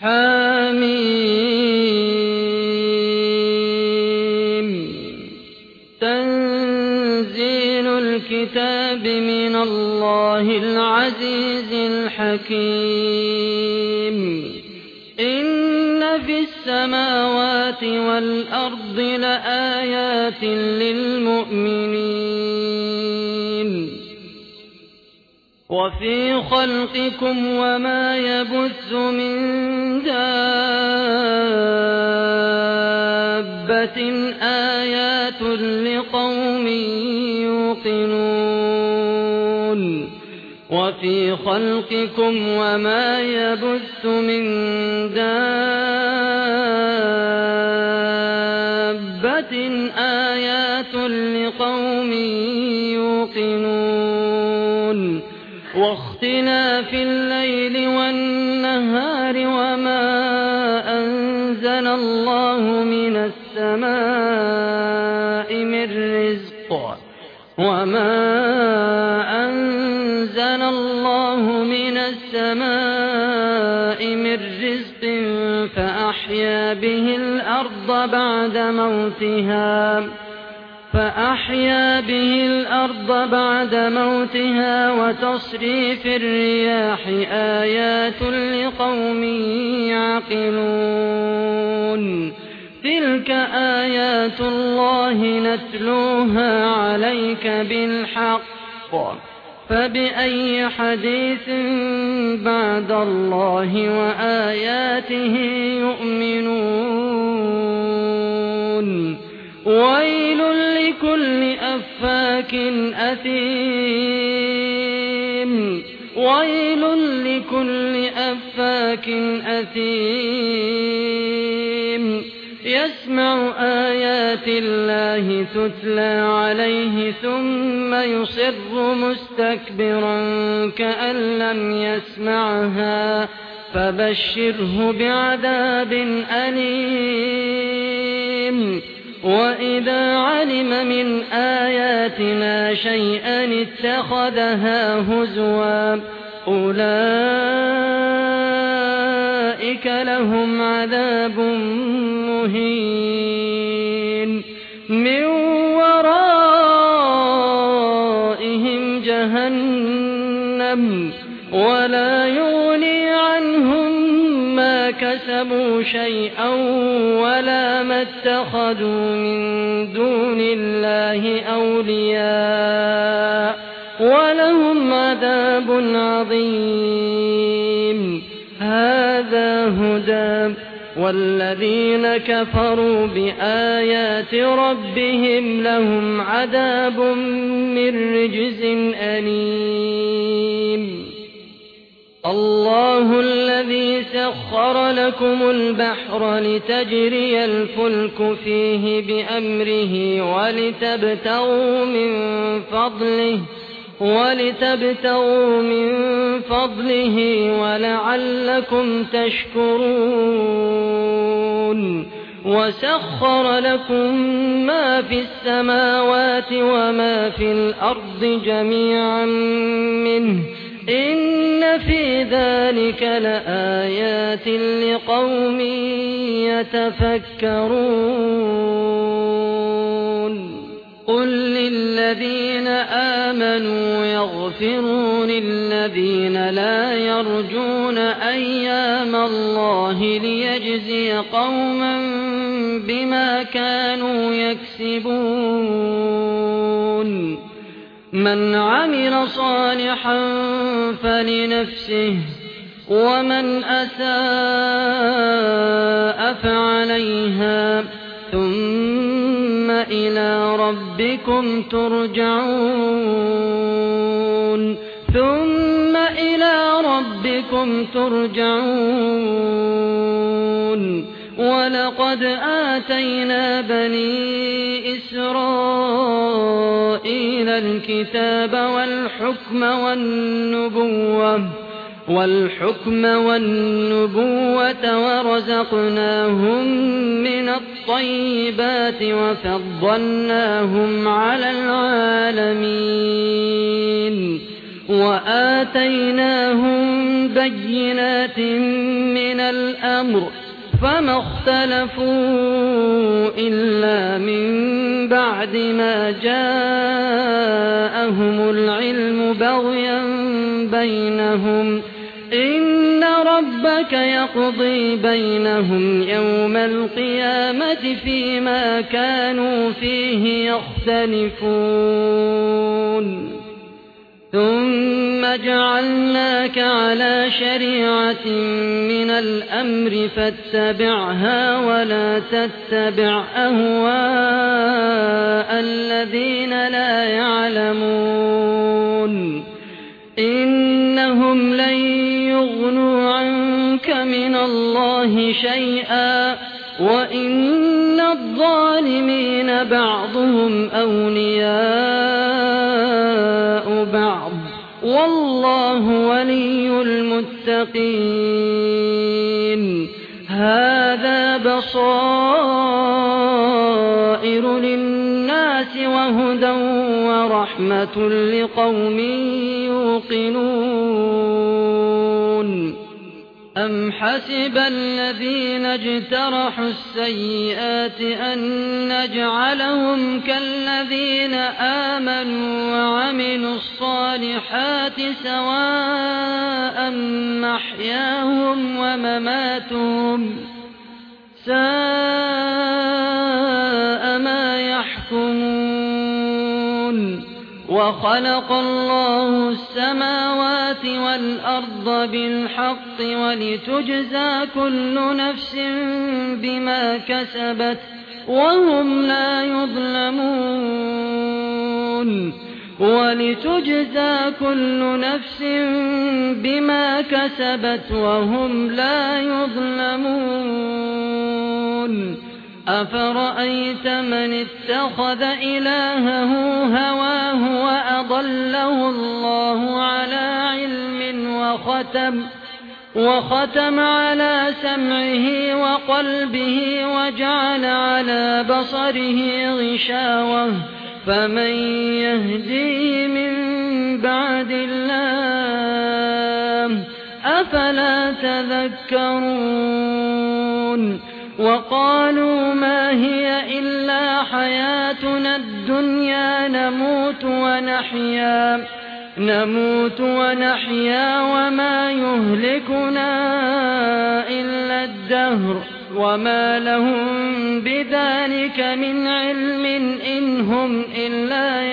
حم تنزيل الكتاب من الله العزيز الحكيم إن في السماوات والأرض لآيات للمؤمنين وفي خلقكم وما يبث من دابة آيات لقوم يوقنون وفي خلقكم وما يبث من دابة آيات لقوم يوقنون واختلاف الليل والنهار وما أنزل الله من السماء من رزق فأحيا به الأرض بعد موتها وتصريف الرياح آيات لقوم يعقلون تلك آيات الله نتلوها عليك بالحق فبأي حديث بعد الله وآياته يؤمنون ويل لكل أفاك أثيم يسمع آيات الله تتلى عليه ثم يصر مستكبرا كأن لم يسمعها فبشره بعذاب أليم وإذا علم من آياتنا شيئا اتخذها هزوا أولئك لهم عذاب مهين من ورائهم جهنم ولا يغني عنهم ما كسبوا شيئا ولا ما اتخذوا من دون الله أولياء ولهم عذاب عظيم هذا هدى والذين كفروا بآيات ربهم لهم عذاب من رجز أليم الله الذي سخر لكم البحر لتجري الفلك فيه بأمره ولتبتغوا من فضله ولعلكم تشكرون وسخر لكم ما في السماوات وما في الأرض جميعا منه إن في ذلك لآيات لقوم يتفكرون قل للذين آمنوا يغفروا للذين لا يرجون أيام الله ليجزي قوما بما كانوا يكسبون من عمل صالحا فلنفسه ومن أساء فعليها ثم إلى ربكم ترجعون ولقد آتينا بني إسرائيل الكتاب والحكم والنبوة ورزقناهم من الطيبات وفضلناهم على العالمين وآتيناهم بينات من الأمر فما اختلفوا إلا من بعد ما جاءهم العلم بغيا بينهم إن ربك يقضي بينهم يوم القيامة فيما كانوا فيه يختلفون ثم جعلناك على شريعة من الأمر فاتبعها ولا تتبع أهواء الذين لا يعلمون إنهم لن يغنوا عنك من الله شيئا وإن الظالمين بعضهم أولياء بعض والله ولي المتقين هذا بصائر للناس وهدى ورحمة لقوم يوقنون أم حسب الذين اجترحوا السيئات أن نجعلهم كالذين آمنوا وعملوا الصالحات سواء محياهم ومماتهم ساء ما يحكمون وخلق الله السماوات والأرض بالحق ولتجزى كل نفس بما كسبت وهم لا يظلمون ولتجزى كل نفس بما كسبت وهم لا يظلمون أفرأيت من اتخذ إلهه هواه وأضله الله على علم وختم على سمعه وقلبه وجعل على بصره غشاوة فمن يهديه من بعد الله أفلا تذكرون وقالوا ما هي إلا حياتنا الدنيا نموت ونحيا وما يهلكنا إلا الدهر وما لهم بذلك من علم إن هم إلا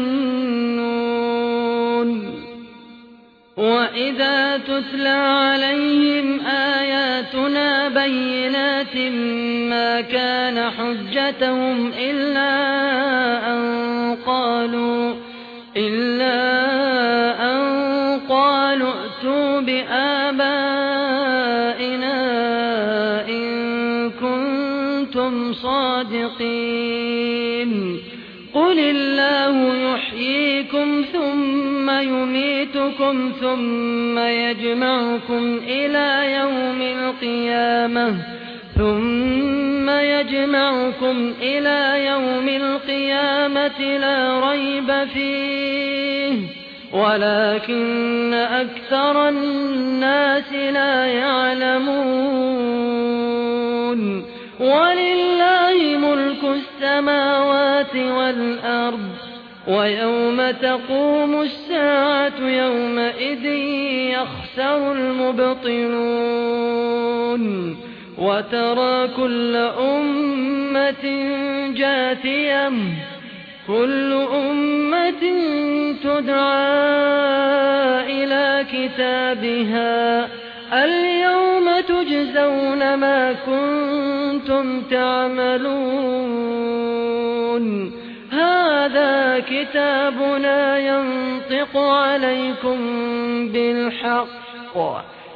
يظنون وإذا تتلى عليهم آياتنا بينات ما كان حجتهم إلا أن قالوا ائتوا بآبائنا إن كنتم صادقين قل الله يحييكم ثم يميتكم ثم يجمعكم إلى يوم القيامة لا ريب فيه ولكن أكثر الناس لا يعلمون ولله ملك السماوات والأرض ويوم تقوم الساعة يومئذ يخسر المبطلون وترى كل أمة جاثية كل أمة تدعى إلى كتابها اليوم تجزون ما كنتم تعملون هذا كتابنا ينطق عليكم بالحق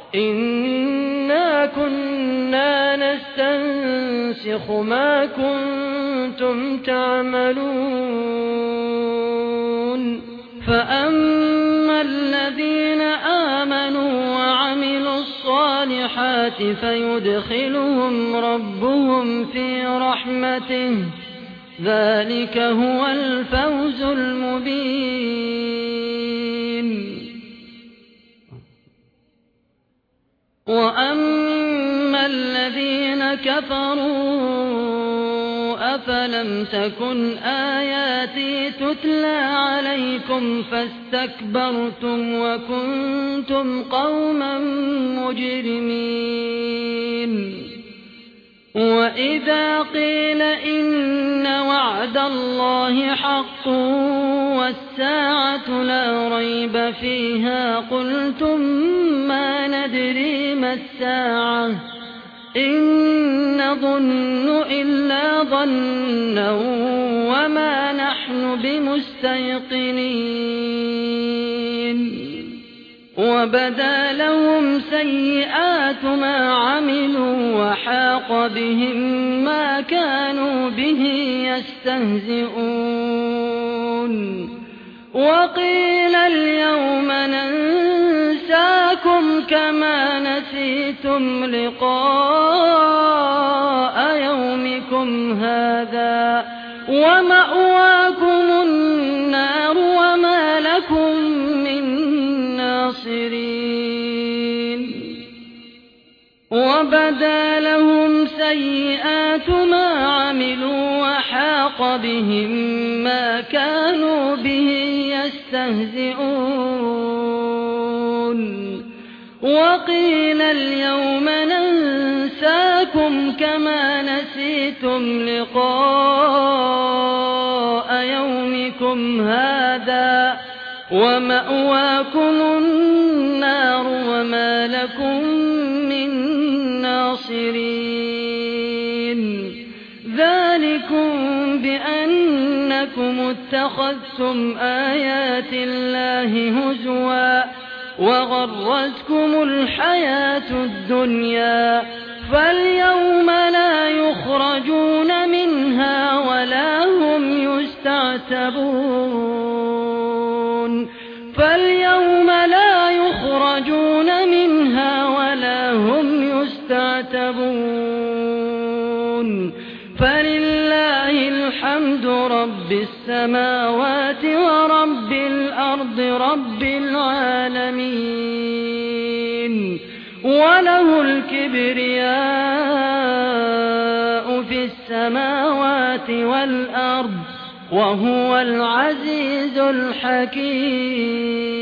إنا كنا نستنسخ ما كنتم تعملون فأما الذين آمنوا وعملوا الصالحات فيدخلهم ربهم في رحمته ذلك هو الفوز المبين وأما الذين كفروا أفلم تكن آياتي تتلى عليكم فاستكبرتم وكنتم قوما مجرمين وإذا قيل إن وعد الله حق والساعة لا ريب فيها قلتم ما ندري ما الساعة إن نظن إلا ظنا وما نحن بمستيقنين وبدا لهم سيئات ما عملوا وحاق بهم ما كانوا به يستهزئون وقيل اليوم ننساكم كما نسيتم لقاء يومكم هذا ومأواكم النار وما لكم من ناصرين وبدا لهم سيئات ما عملوا وحاق بهم ما كانوا به يستهزئون وقيل اليوم ننساكم كما نسيتم لقاء يومكم هذا ومأواكم النار وما لكم من ناصرين ذلكم بأنكم اتخذتم آيات الله هزوا وغرتكم الحياة الدنيا فاليوم لا يخرجون منها ولا هم يستعتبون فاليوم لا يخرجون منها ولا هم يستعتبون فلله الحمد رب السماوات ورب الأرض رب العالمين وله الكبرياء في السماوات والأرض وهو العزيز الحكيم